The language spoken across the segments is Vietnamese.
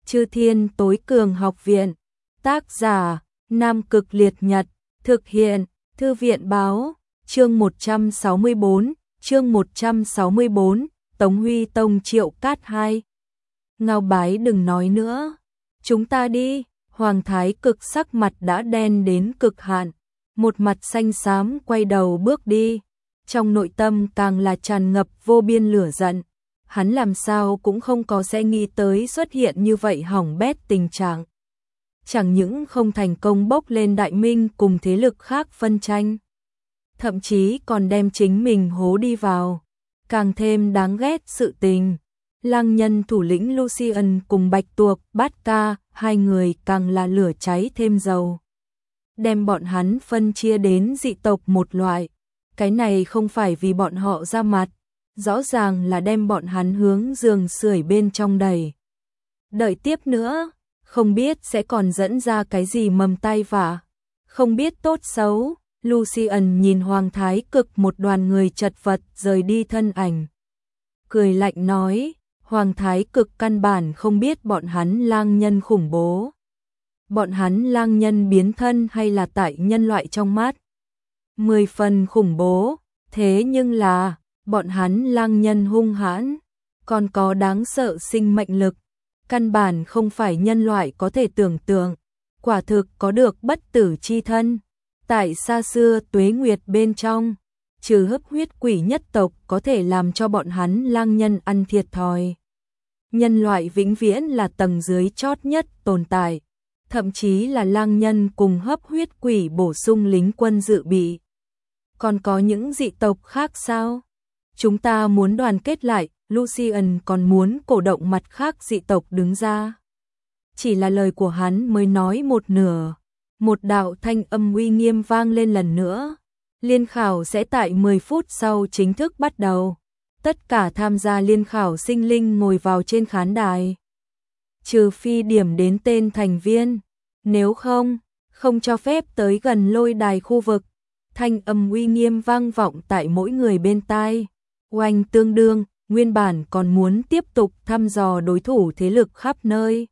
Chư Thiên Tối Cường Học Viện. Tác giả: Nam Cực Liệt Nhật. Thực hiện: Thư viện báo. Chương 164, Tống Huy Tông Triệu Cát 2. Ngao Bái đừng nói nữa, chúng ta đi. Hoàng Thái Cực sắc mặt đã đen đến cực hạn, một mặt xanh xám quay đầu bước đi, trong nội tâm càng là tràn ngập vô biên lửa giận. Hắn làm sao cũng không có sẽ nghĩ tới xuất hiện như vậy hỏng bét tình trạng. Chẳng những không thành công bốc lên Đại Minh cùng thế lực khác phân tranh, thậm chí còn đem chính mình hố đi vào. Càng thêm đáng ghét sự tình, Lang Nhân thủ lĩnh Lucian cùng Bạch Tuộc, Bát Ca, hai người càng là lửa cháy thêm dầu. Đem bọn hắn phân chia đến dị tộc một loại, cái này không phải vì bọn họ ra mặt, rõ ràng là đem bọn hắn hướng giường sưởi bên trong đẩy. Đợi tiếp nữa, không biết sẽ còn dẫn ra cái gì mầm tai vạ, không biết tốt xấu. Lucian nhìn Hoàng Thái Cực một đoàn người chật vật rời đi thân ảnh, cười lạnh nói, Hoàng Thái Cực căn bản không biết bọn hắn lang nhân khủng bố. Bọn hắn lang nhân biến thân hay là tại nhân loại trong mắt 10 phần khủng bố, thế nhưng là bọn hắn lang nhân hung hãn, còn có đáng sợ sinh mệnh lực, căn bản không phải nhân loại có thể tưởng tượng, quả thực có được bất tử chi thân. Tại xa xưa tuế nguyệt bên trong, trừ hấp huyết quỷ nhất tộc có thể làm cho bọn hắn lang nhân ăn thiệt thòi. Nhân loại vĩnh viễn là tầng dưới chót nhất tồn tại, thậm chí là lang nhân cùng hấp huyết quỷ bổ sung lính quân dự bị. Còn có những dị tộc khác sao? Chúng ta muốn đoàn kết lại, Lucian còn muốn cổ động mặt khác dị tộc đứng ra. Chỉ là lời của hắn mới nói một nửa. Một đạo thanh âm uy nghiêm vang lên lần nữa. Liên khảo sẽ tại 10 phút sau chính thức bắt đầu. Tất cả tham gia liên khảo sinh linh ngồi vào trên khán đài. Trừ phi điểm đến tên thành viên. Nếu không, không cho phép tới gần lôi đài khu vực. Thanh âm uy nghiêm vang vọng tại mỗi người bên tai. Oanh tương đương, nguyên bản còn muốn tiếp tục thăm dò đối thủ thế lực khắp nơi.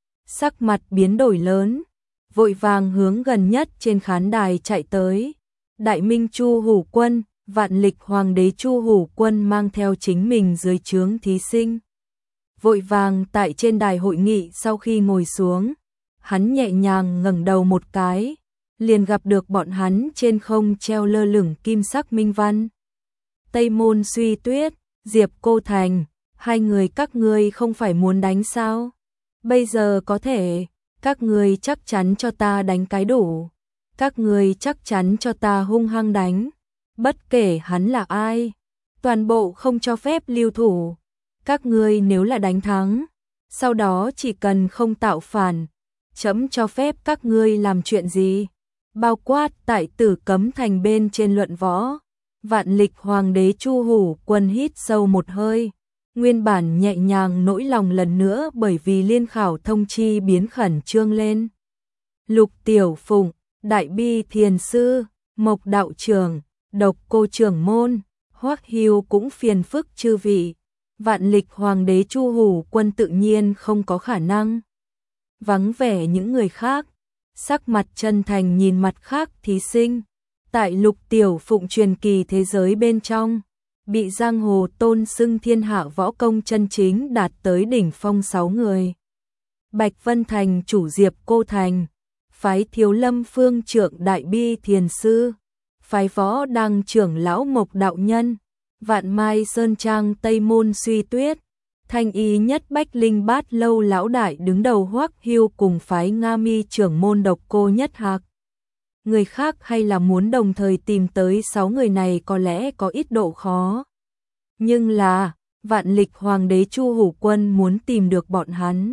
Sắc mặt biến đổi lớn, vội vàng hướng gần nhất trên khán đài chạy tới. Đại Minh Chu Hủ Quân, Vạn Lịch Hoàng đế Chu Hủ Quân mang theo chính mình dưới trướng thí sinh. Vội vàng tại trên đài hội nghị sau khi ngồi xuống, hắn nhẹ nhàng ngẩng đầu một cái, liền gặp được bọn hắn trên không treo lơ lửng kim sắc minh văn. Tây Môn Suy Tuyết, Diệp Cô Thành, hai người các ngươi không phải muốn đánh sao? Bây giờ có thể, các ngươi chắc chắn cho ta đánh cái đủ. Các ngươi chắc chắn cho ta hung hăng đánh. Bất kể hắn là ai, toàn bộ không cho phép lưu thủ. Các ngươi nếu là đánh thắng, sau đó chỉ cần không tạo phản, chấm cho phép các ngươi làm chuyện gì. Bao quát tại Tử Cấm Thành bên trên luận võ. Vạn Lịch Hoàng đế Chu Hủ Quân hít sâu một hơi, nguyên bản nhẹ nhàng nỗi lòng lần nữa bởi vì liên khảo thông chi biến khẩn trương lên. Lục Tiểu Phụng, Đại Bi Thiền Sư, Mộc Đạo Trưởng, Độc Cô Trưởng Môn, Hoắc Hưu cũng phiền phức chư vị. Vạn Lịch Hoàng đế Chu Hủ Quân tự nhiên không có khả năng vắng vẻ những người khác, sắc mặt chân thành nhìn mặt khác thí sinh. Tại Lục Tiểu Phụng truyền kỳ thế giới bên trong, bị giang hồ tôn xưng thiên hạ võ công chân chính đạt tới đỉnh phong 6 người. Bạch Vân Thành chủ Diệp Cô Thành, phái Thiếu Lâm Phương trưởng Đại Bi Thiền Sư, phái Võ Đăng trưởng lão Mộc Đạo Nhân, Vạn Mai Sơn Trang Tây Môn Suy Tuyết, Thanh Y Nhất Bách Linh Bát Lâu lão đại đứng đầu Hoắc Hưu cùng phái Nga Mi trưởng môn Độc Cô Nhất Hạc. Người khác hay là muốn đồng thời tìm tới 6 người này có lẽ có ít độ khó. Nhưng là, Vạn Lịch Hoàng đế Chu Hủ Quân muốn tìm được bọn hắn,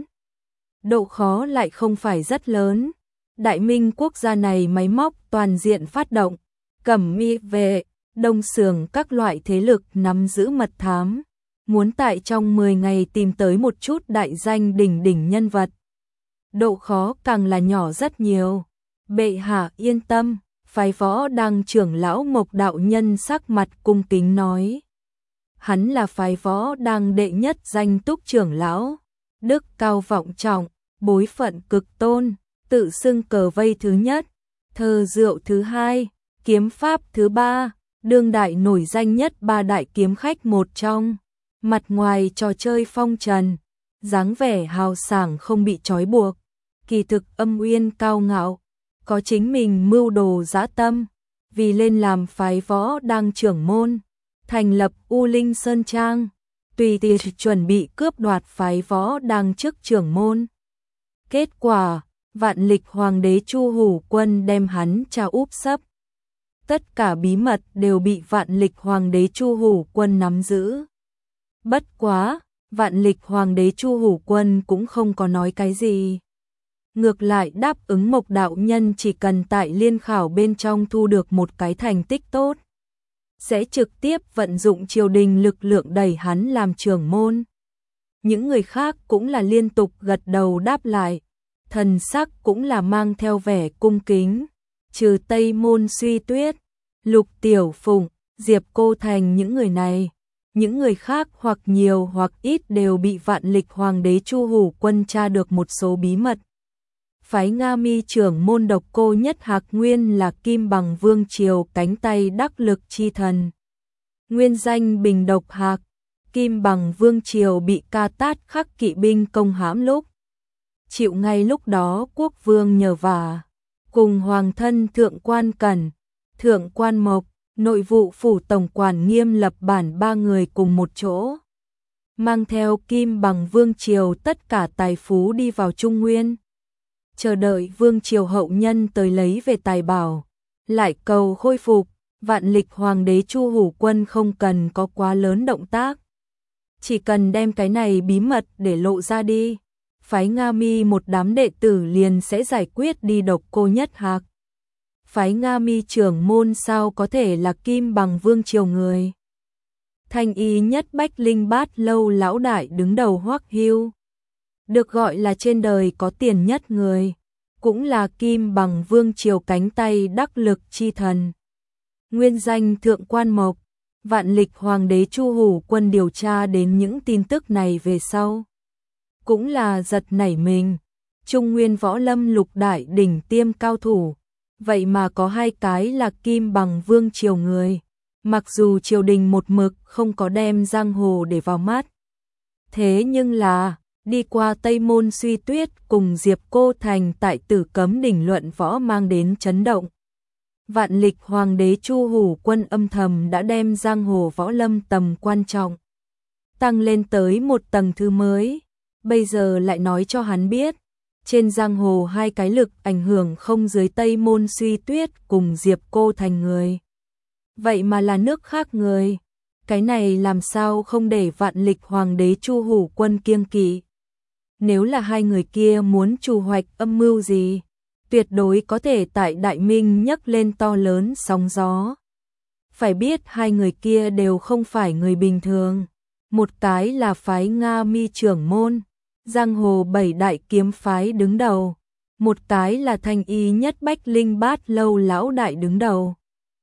độ khó lại không phải rất lớn. Đại Minh quốc gia này máy móc toàn diện phát động, Cẩm Y Vệ, Đông Sường các loại thế lực nắm giữ mật thám, muốn tại trong 10 ngày tìm tới một chút đại danh đỉnh đỉnh nhân vật. Độ khó càng là nhỏ rất nhiều. Bệ hạ yên tâm, phái Võ Đăng trưởng lão Mộc Đạo Nhân sắc mặt cung kính nói. Hắn là phái Võ Đăng đệ nhất danh túc trưởng lão, đức cao vọng trọng, bối phận cực tôn, tự xưng cờ vây thứ nhất, thơ rượu thứ hai, kiếm pháp thứ ba, đương đại nổi danh nhất ba đại kiếm khách một trong, mặt ngoài trò chơi phong trần, dáng vẻ hào sảng không bị trói buộc, kỳ thực âm uyên cao ngạo, có chính mình mưu đồ dã tâm, vì lên làm phái võ đang trưởng môn, thành lập U Linh Sơn Trang, tùy tiện chuẩn bị cướp đoạt phái võ đang chức trưởng môn. Kết quả, vạn lịch hoàng đế Chu Hủ Quân đem hắn tra úp sấp. Tất cả bí mật đều bị vạn lịch hoàng đế Chu Hủ Quân nắm giữ. Bất quá, vạn lịch hoàng đế Chu Hủ Quân cũng không có nói cái gì. Ngược lại đáp ứng Mộc đạo nhân chỉ cần tại liên khảo bên trong thu được một cái thành tích tốt, sẽ trực tiếp vận dụng triều đình lực lượng đẩy hắn làm trưởng môn. Những người khác cũng là liên tục gật đầu đáp lại, thần sắc cũng là mang theo vẻ cung kính, trừ Tây Môn Suy Tuyết, Lục Tiểu Phụng, Diệp Cô Thành những người này. Những người khác hoặc nhiều hoặc ít đều bị vạn lịch hoàng đế Chu Hủ Quân tra được một số bí mật. Phái Nga Mi trưởng môn Độc Cô Nhất Hạc nguyên là Kim Bằng Vương triều cánh tay đắc lực chi thần. Nguyên danh Bình Độc Hạc, Kim Bằng Vương triều bị Ca Tát Khắc kỵ binh công hãm lúc. Chịu ngay lúc đó quốc vương nhờ vả, cùng hoàng thân Thượng Quan Cẩn, Thượng Quan Mộc, nội vụ phủ tổng quản Nghiêm lập bản ba người cùng một chỗ, mang theo Kim Bằng Vương triều tất cả tài phú đi vào Trung Nguyên, chờ đợi Vương triều hậu nhân tới lấy về tài bảo, lại cầu khôi phục. Vạn lịch hoàng đế Chu Hủ Quân không cần có quá lớn động tác, chỉ cần đem cái này bí mật để lộ ra đi, phái Nga Mi một đám đệ tử liền sẽ giải quyết đi Độc Cô Nhất Hạc. Phái Nga Mi trưởng môn sao có thể là Kim Bằng Vương triều người. Thanh y nhất Bách Linh Bát lâu lão đại đứng đầu Hoắc Hưu, được gọi là trên đời có tiền nhất người, cũng là Kim Bằng Vương triều cánh tay đắc lực chi thần. Nguyên danh Thượng Quan Mộc. Vạn lịch hoàng đế Chu Hủ Quân điều tra đến những tin tức này về sau, cũng là giật nảy mình. Trung Nguyên võ lâm lục đại đỉnh tiêm cao thủ, vậy mà có hai cái là Kim Bằng Vương triều người, mặc dù triều đình một mực không có đem giang hồ để vào mắt. Thế nhưng là, đi qua Tây Môn Suy Tuyết cùng Diệp Cô Thành tại Tử Cấm đỉnh luận võ mang đến chấn động. Vạn lịch hoàng đế Chu Hủ Quân âm thầm đã đem giang hồ võ lâm tầm quan trọng tăng lên tới một tầng thứ mới, bây giờ lại nói cho hắn biết, trên giang hồ hai cái lực ảnh hưởng không dưới Tây Môn Suy Tuyết cùng Diệp Cô Thành người, vậy mà là nước khác người. Cái này làm sao không để vạn lịch hoàng đế Chu Hủ Quân kiêng kỵ. Nếu là hai người kia muốn trù hoạch âm mưu gì, tuyệt đối có thể tại Đại Minh nhấc lên to lớn sóng gió. Phải biết hai người kia đều không phải người bình thường. Một cái là phái Nga Mi trưởng môn, giang hồ bảy đại kiếm phái đứng đầu. Một cái là thanh y nhất Bách Linh Bát lâu lão đại đứng đầu.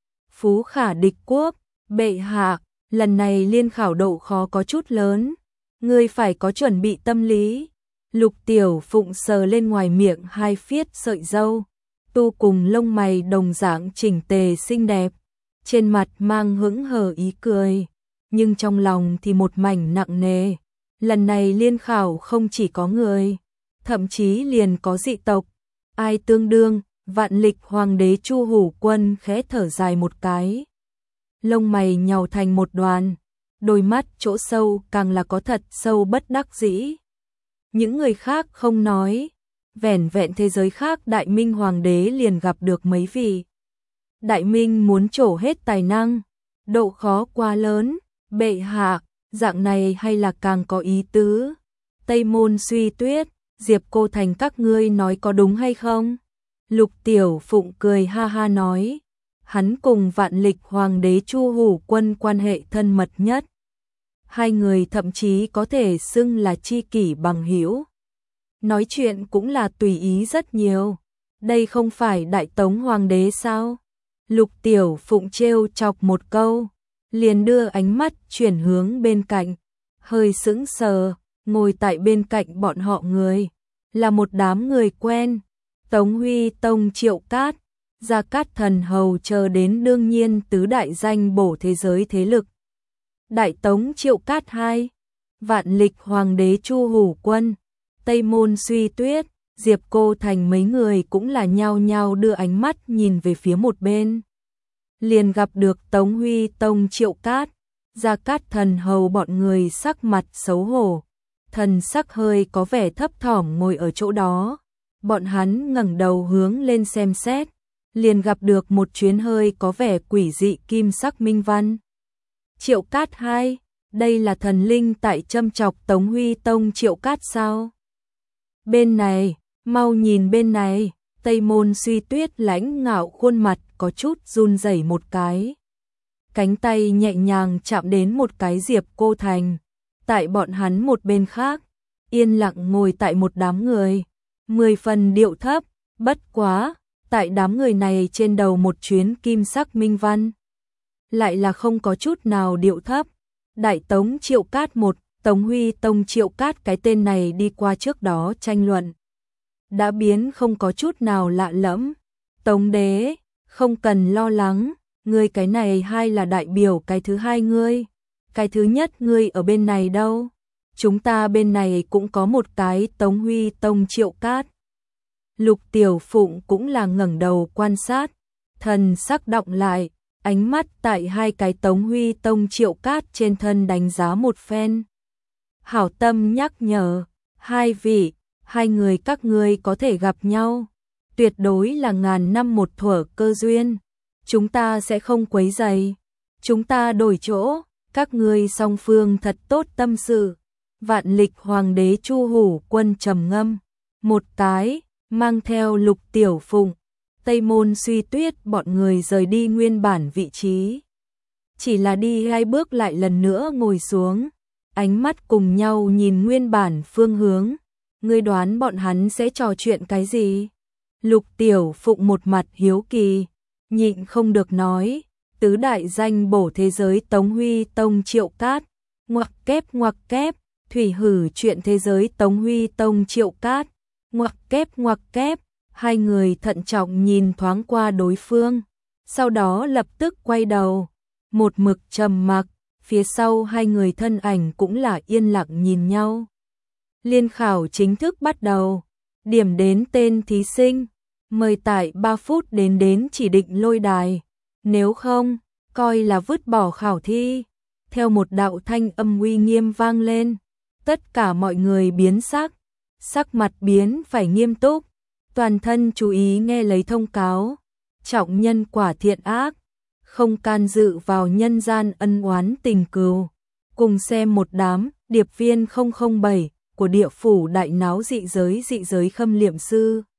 Phú khả địch quốc, bệ hạ, lần này liên khảo độ khó có chút lớn. Ngươi phải có chuẩn bị tâm lý. Lục Tiểu Phụng sờ lên ngoài miệng hai phiết sợi râu, tu cùng lông mày đồng dạng chỉnh tề xinh đẹp, trên mặt mang hững hờ ý cười, nhưng trong lòng thì một mảnh nặng nề. Lần này liên khảo không chỉ có người, thậm chí liền có dị tộc, ai tương đương. Vạn lịch hoàng đế Chu Hủ Quân khẽ thở dài một cái, lông mày nhàu thành một đoàn, đôi mắt chỗ sâu càng là có thật sâu bất đắc dĩ. Những người khác không nói, vẻn vẹn thế giới khác Đại Minh hoàng đế liền gặp được mấy vị. Đại Minh muốn trổ hết tài năng, độ khó quá lớn, bệ hạ, dạng này hay là càng có ý tứ. Tây Môn Suy Tuyết, Diệp Cô Thành các ngươi nói có đúng hay không? Lục Tiểu Phụng cười ha ha nói, hắn cùng vạn lịch hoàng đế Chu Hủ Quân quan hệ thân mật nhất. Hai người thậm chí có thể xưng là tri kỷ bằng hữu. Nói chuyện cũng là tùy ý rất nhiều. Đây không phải Đại Tống hoàng đế sao? Lục Tiểu Phụng trêu chọc một câu, liền đưa ánh mắt chuyển hướng bên cạnh, hơi sững sờ, ngồi tại bên cạnh bọn họ người, là một đám người quen, Tống Huy Tông, Triệu Cát, Gia Cát Thần Hầu chờ đến đương nhiên tứ đại danh bổ thế giới thế lực. Đại Tống Triệu Cát II, Vạn Lịch Hoàng đế Chu Hủ Quân, Tây Môn Suy Tuyết, Diệp Cô Thành mấy người cũng là nhao nhao đưa ánh mắt nhìn về phía một bên. Liền gặp được Tống Huy Tông, Triệu Cát, Gia Cát Thần Hầu bọn người sắc mặt xấu hổ, thần sắc hơi có vẻ thấp thỏm ngồi ở chỗ đó. Bọn hắn ngẩng đầu hướng lên xem xét, liền gặp được một chuyến hơi có vẻ quỷ dị kim sắc minh văn. Triệu Cát II, đây là thần linh tại châm chọc Tống Huy Tông Triệu Cát sao? Bên này, mau nhìn bên này. Tây Môn Suy Tuyết lãnh ngạo khuôn mặt có chút run rẩy một cái. Cánh tay nhẹ nhàng chạm đến một cái Diệp Cô Thành. Tại bọn hắn một bên khác, yên lặng ngồi tại một đám người, 10 phần điệu thấp, bất quá, tại đám người này trên đầu một chuyến kim sắc minh văn. Lại là không có chút nào điệu thấp. Đại Tống Triệu Cát một, Tống Huy Tông Triệu Cát, cái tên này đi qua trước đó tranh luận đã biến không có chút nào lạ lẫm. Tống đế, không cần lo lắng, ngươi cái này hay là đại biểu cái thứ hai ngươi. Cái thứ nhất ngươi ở bên này đâu? Chúng ta bên này cũng có một cái Tống Huy Tông Triệu Cát. Lục Tiểu Phụng cũng là ngẩng đầu quan sát, thần sắc động lại, ánh mắt tại hai cái Tống Huy Tông Triệu Cát trên thân đánh giá một phen. Hảo tâm nhắc nhở, hai vị, hai người các ngươi có thể gặp nhau, tuyệt đối là ngàn năm một thuở cơ duyên, chúng ta sẽ không quấy rầy, chúng ta đổi chỗ, các ngươi song phương thật tốt tâm sự. Vạn Lịch Hoàng đế Chu Hủ Quân trầm ngâm một cái, mang theo Lục Tiểu Phụng, Tây Môn Suy Tuyết bọn người rời đi nguyên bản vị trí. Chỉ là đi 2 bước lại lần nữa ngồi xuống, ánh mắt cùng nhau nhìn nguyên bản phương hướng. Ngươi đoán bọn hắn sẽ trò chuyện cái gì? Lục Tiểu Phụng một mặt hiếu kỳ, nhịn không được nói, tứ đại danh bổ thế giới Tống Huy Tông Triệu Cát, ngoặc kép, thủy hử chuyện thế giới Tống Huy Tông Triệu Cát, ngoặc kép, hai người thận trọng nhìn thoáng qua đối phương, sau đó lập tức quay đầu, một mực trầm mặc, phía sau hai người thân ảnh cũng là yên lặng nhìn nhau. Liên khảo chính thức bắt đầu, điểm đến tên thí sinh, mời tại 3 phút đến chỉ định lôi đài, nếu không, coi là vứt bỏ khảo thi. Theo một đạo thanh âm uy nghiêm vang lên, tất cả mọi người biến sắc mặt biến phải nghiêm túc, toàn thân chú ý nghe lấy thông cáo, trọng nhân quả thiện ác, không can dự vào nhân gian ân oán tình cừu, cùng xem một đám điệp viên 007 của địa phủ đại náo dị giới khâm liệm sư.